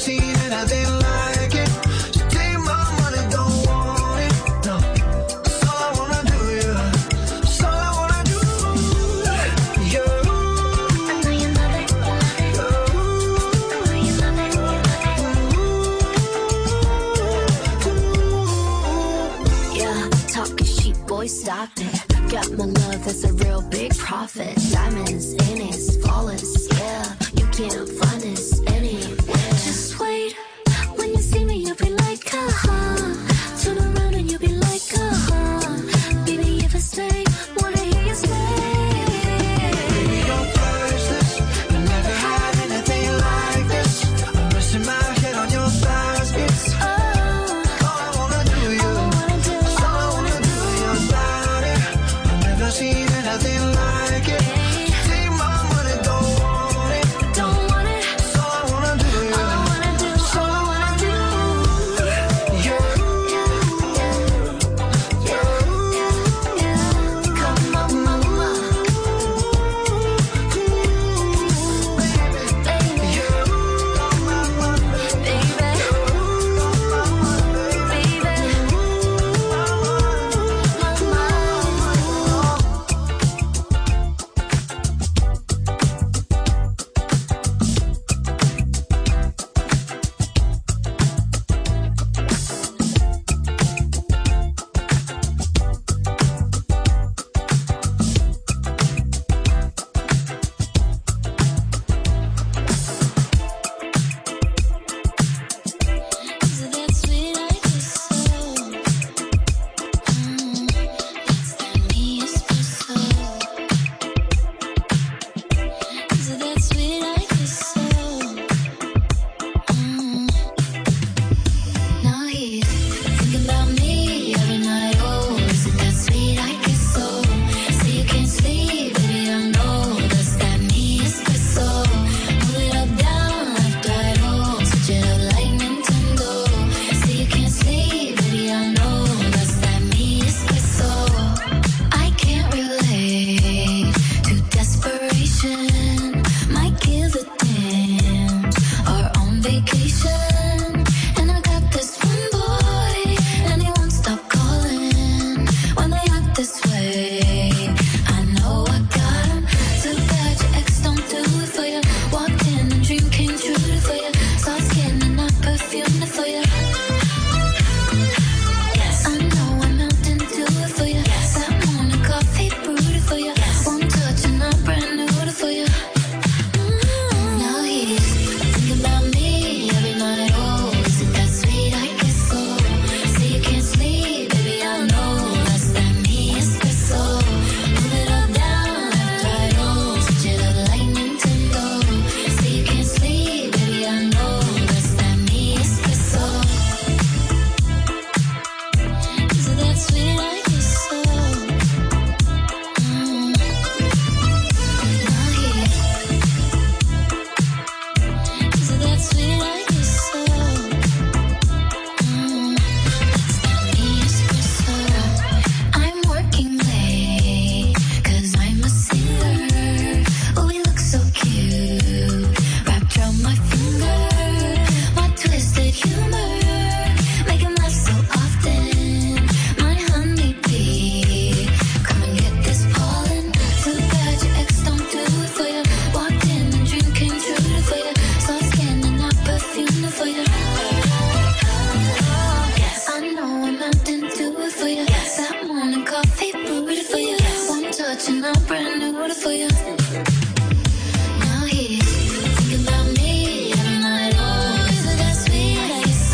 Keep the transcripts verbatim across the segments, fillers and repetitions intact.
seen anything like it. So take my money, don't want it. No, that's all I wanna do, yeah. That's all I wanna do, yeah. I know you love it, you love it. I know you love it, you love it. Yeah, talking cheap, boy, stop it. Got my love, that's a real big profit. Diamonds in it, flawless, yeah. You can't find this anywhere. Just wait, when you see me, you'll be like, uh-huh. Turn around and you'll be like, uh-huh. Baby, if I stay, wanna hear you say. Baby, you're priceless. I never had anything like this. I'm resting my head on your thighs. It's Oh, all I wanna do, all I yeah. wanna do, That's all I wanna do, your body. I've never seen anything like it. Take my money, don't want it. don't want it. That's all I wanna do, All I yeah. wanna do, all I wanna do. Yeah. Come on, mama. Baby, Is it that sweet I kiss so? Mm, it's that me espresso. Is it that sweet I kiss so? Mm. Now he's thinking about me every night. Oh, is it that sweet I kiss so? Say you can't sleep, baby, I know that's that me espresso. Move it up, down, left, right, oh, switch it up like Nintendo. Say you can't sleep, baby, I know that's that me espresso. I can't relate to desperation. Might give a damn. Are on vacation, and I got this one boy, and he won't stop calling when they act this way. I know I got him. Too bad your ex don't do it for you. Walked in and dream came true for you. Saw skin and I perfumed it for you. I know I'm melting to it for you. That morning coffee brewed it for you. One touch and I'm brand new to for you. Now he's thinking about me every night. Oh, is it that sweet I kiss so? Say you can't sleep, baby, I know that's that me espresso. Move it up, down, left, right, oh, switch it up like Nintendo. Say you can't sleep, baby, I know that's that me espresso. Is it that sweet I kiss so? Mm. Now he's Is it that sweet I kiss so? Mm, it's that me espresso. I'm working late, cause I'm a singer. Oh, we look so cute, wrapped around my finger. My twisted humor, make him laugh so often. My honeybee, come and get this pollen. Too bad your ex don't do it for you. Walked in and dream came true for you. Saw skin and I perfumed it for you. I know I'm melting to it for you. That morning coffee brewed it for you. One touch and I'm brand new to for you. Now he's thinking about me every night. Oh, is it that sweet I kiss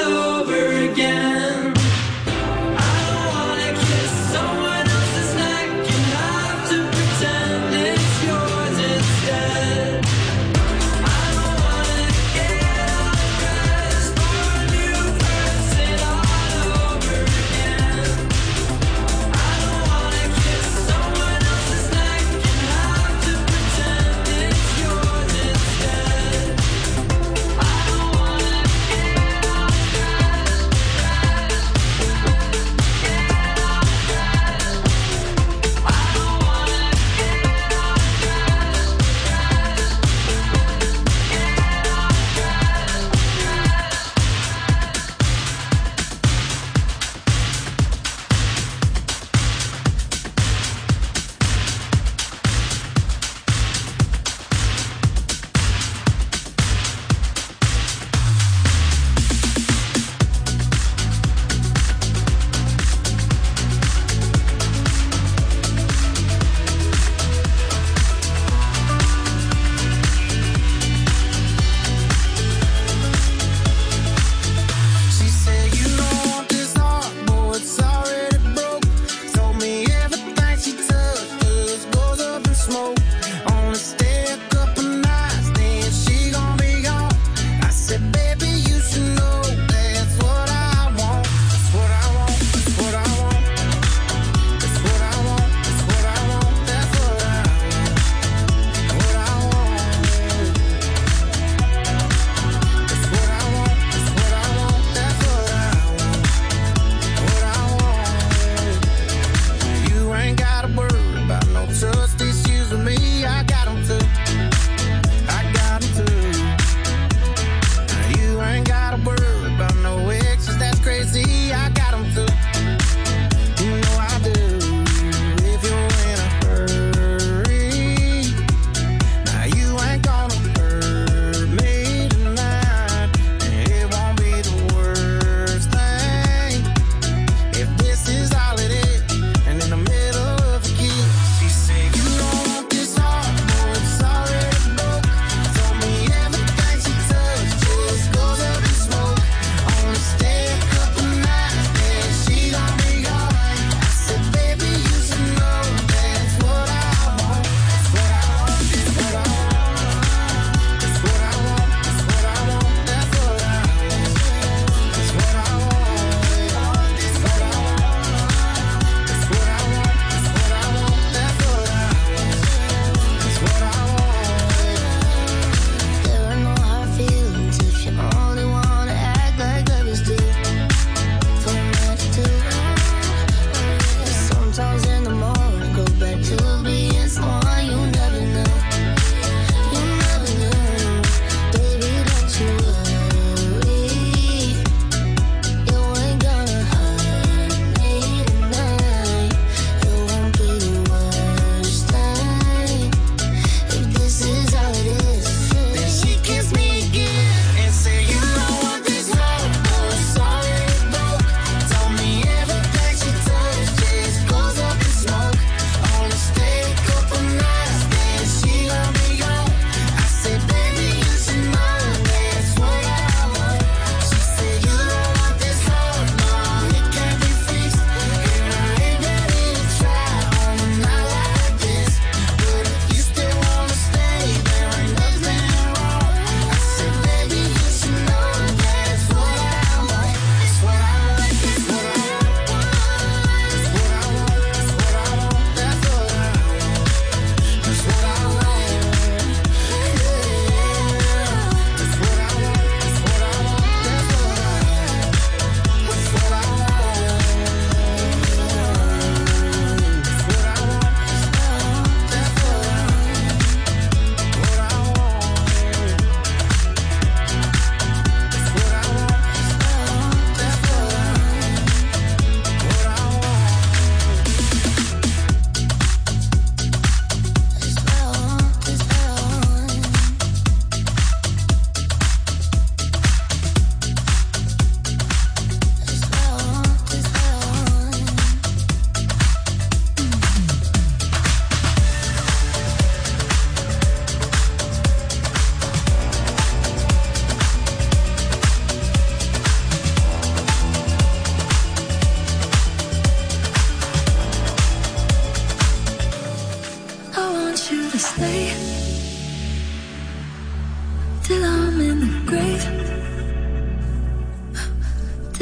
Pretend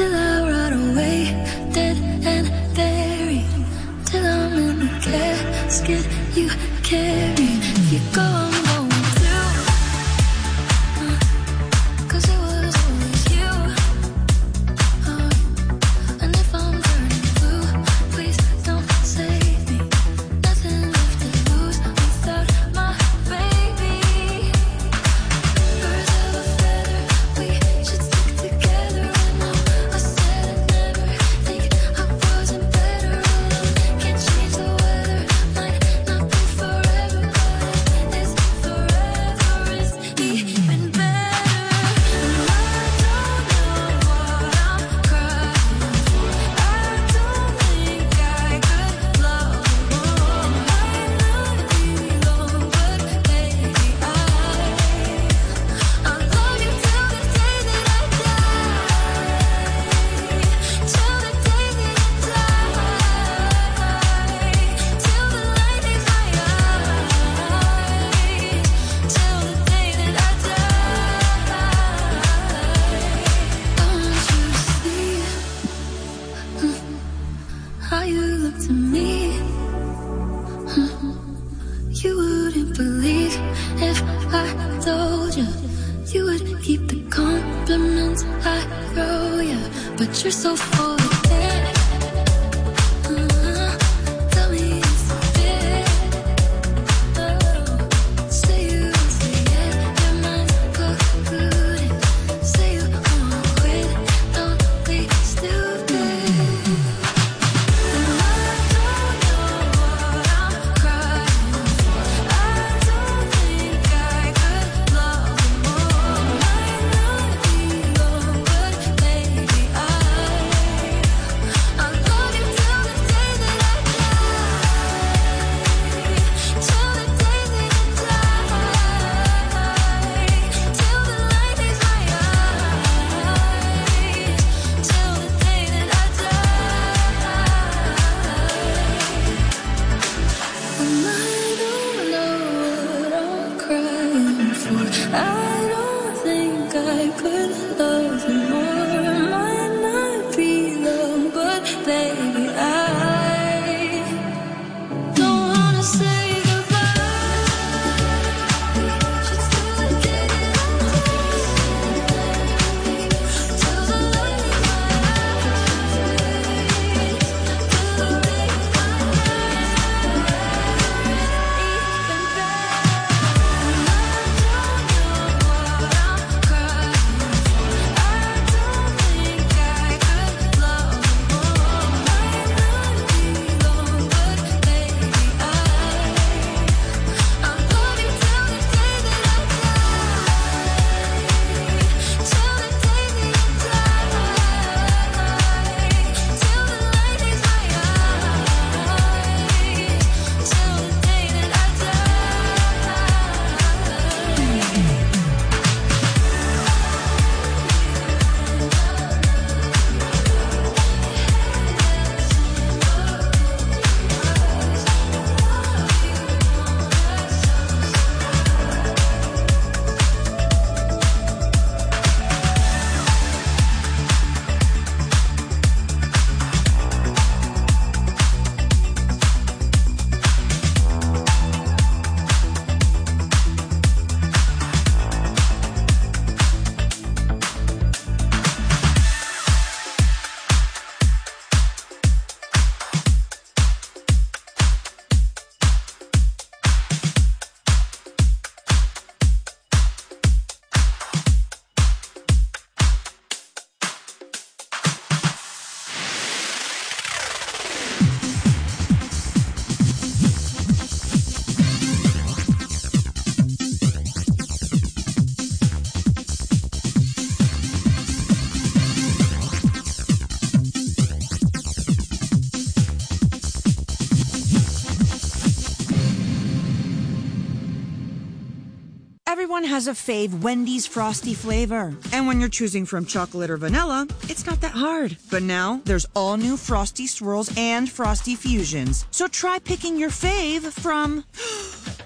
till I rot away, dead and buried, till I'm in the casket you carry. If you go, I'm going too, uh, 'cause it was always you, uh, and if I'm turning blue, please don't save me. Nothing left to lose without my baby. Birds of a feather, we should stick together. I know I said I'd never think I wasn't better. Can't change the weather, might not be forever, but it's forever is even better. And I don't know what I'm crying for. I don't think I could love more. Might not be long, but baby, I I'll love you till the day that I die, till the day that I die, till the light is my eyes, till the day that I die. I want you to see how you look to me. You wouldn't believe if I told you. You would keep the compliments I throw you, but you're so full of it. Uh, tell me it's a bit. Oh, say you won't say it, your mind's polluted. Say you won't quit, don't be stupid. And I don't know what I'm crying for. I don't think I could love more. Might not be long, but baby, I I'll love you till the day that I die, till the day that I die, till the light is my eyes, till the day that I die. And I don't know what I'm crying for. I don't think I could love you more. Might not be long, but baby, I don't wanna say goodbye. Just till the day that I die, till the light is my eyes, till the day is my even better. And I don't know what I'm crying for. I don't think I could love more. Might not be long, but baby, I I'll love you till the day that I die, till the day that I die, till the light is my eyes, till the day that I Everyone has a fave Wendy's Frosty flavor. And when you're choosing from chocolate or vanilla, it's not that hard. But now, there's all new Frosty Swirls and Frosty Fusions. So try picking your fave from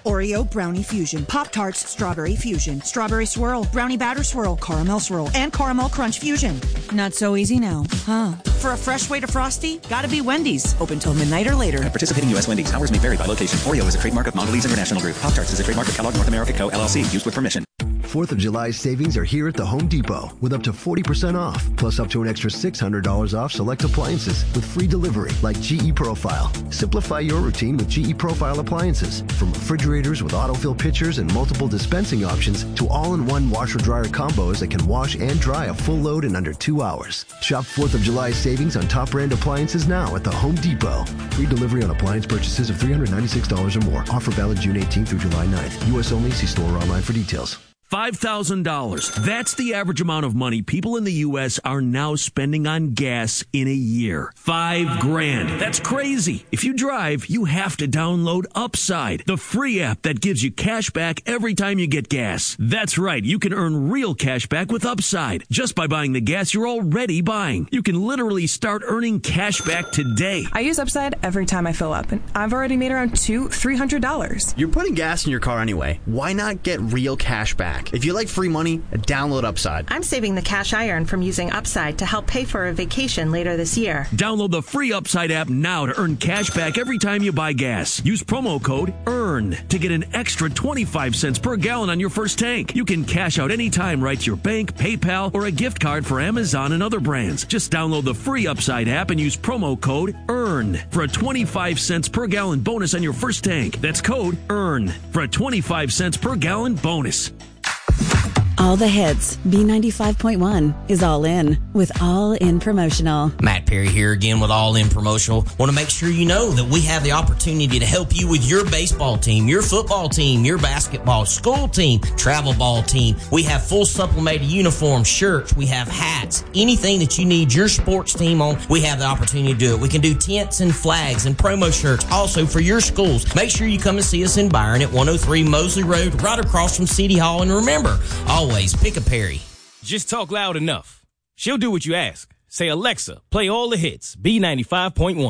Oreo Brownie Fusion, Pop-Tarts Strawberry Fusion, Strawberry Swirl, Brownie Batter Swirl, Caramel Swirl, and Caramel Crunch Fusion. Not so easy now, huh? For a fresh way to Frosty, gotta be Wendy's. Open till midnight or later. At participating U S Wendy's, hours may vary by location. Oreo is a trademark of Mondelez International Group. Pop-Tarts is a trademark of Kellogg North America Co., L L C. Used with permission. fourth of July savings are here at the Home Depot with up to forty percent off, plus up to an extra six hundred dollars off select appliances with free delivery like G E Profile. Simplify your routine with G E Profile appliances. From refrigerators with autofill pitchers and multiple dispensing options to all-in-one washer-dryer combos that can wash and dry a full load in under two hours. Shop fourth of July savings on top brand appliances now at the Home Depot. Free delivery on appliance purchases of three hundred ninety-six dollars or more. Offer valid June eighteenth through July ninth. U S only. See store or online for details. five thousand dollars. That's the average amount of money people in the U S are now spending on gas in a year. Five grand. That's crazy. If you drive, you have to download Upside, the free app that gives you cash back every time you get gas. That's right. You can earn real cash back with Upside just by buying the gas you're already buying. You can literally start earning cash back today. I use Upside every time I fill up, and I've already made around two, three hundred dollars. You're putting gas in your car anyway. Why not get real cash back? If you like free money, download Upside. I'm saving the cash I earn from using Upside to help pay for a vacation later this year. Download the free Upside app now to earn cash back every time you buy gas. Use promo code EARN to get an extra twenty-five cents per gallon on your first tank. You can cash out anytime right to your bank, PayPal, or a gift card for Amazon and other brands. Just download the free Upside app and use promo code EARN for a twenty-five cents per gallon bonus on your first tank. That's code EARN for a twenty-five cents per gallon bonus. All the hits. B ninety-five point one is All In with All In Promotional. Matt Perry here again with All In Promotional. Want to make sure you know that we have the opportunity to help you with your baseball team, your football team, your basketball, school team, travel ball team. We have full supplemented uniforms, shirts, we have hats, anything that you need your sports team on, we have the opportunity to do it. We can do tents and flags and promo shirts also for your schools. Make sure you come and see us in Byron at one oh three Mosley Road, right across from City Hall. And remember, always pick a Perry. Just talk loud enough. She'll do what you ask. Say, Alexa, play all the hits. B ninety-five point one.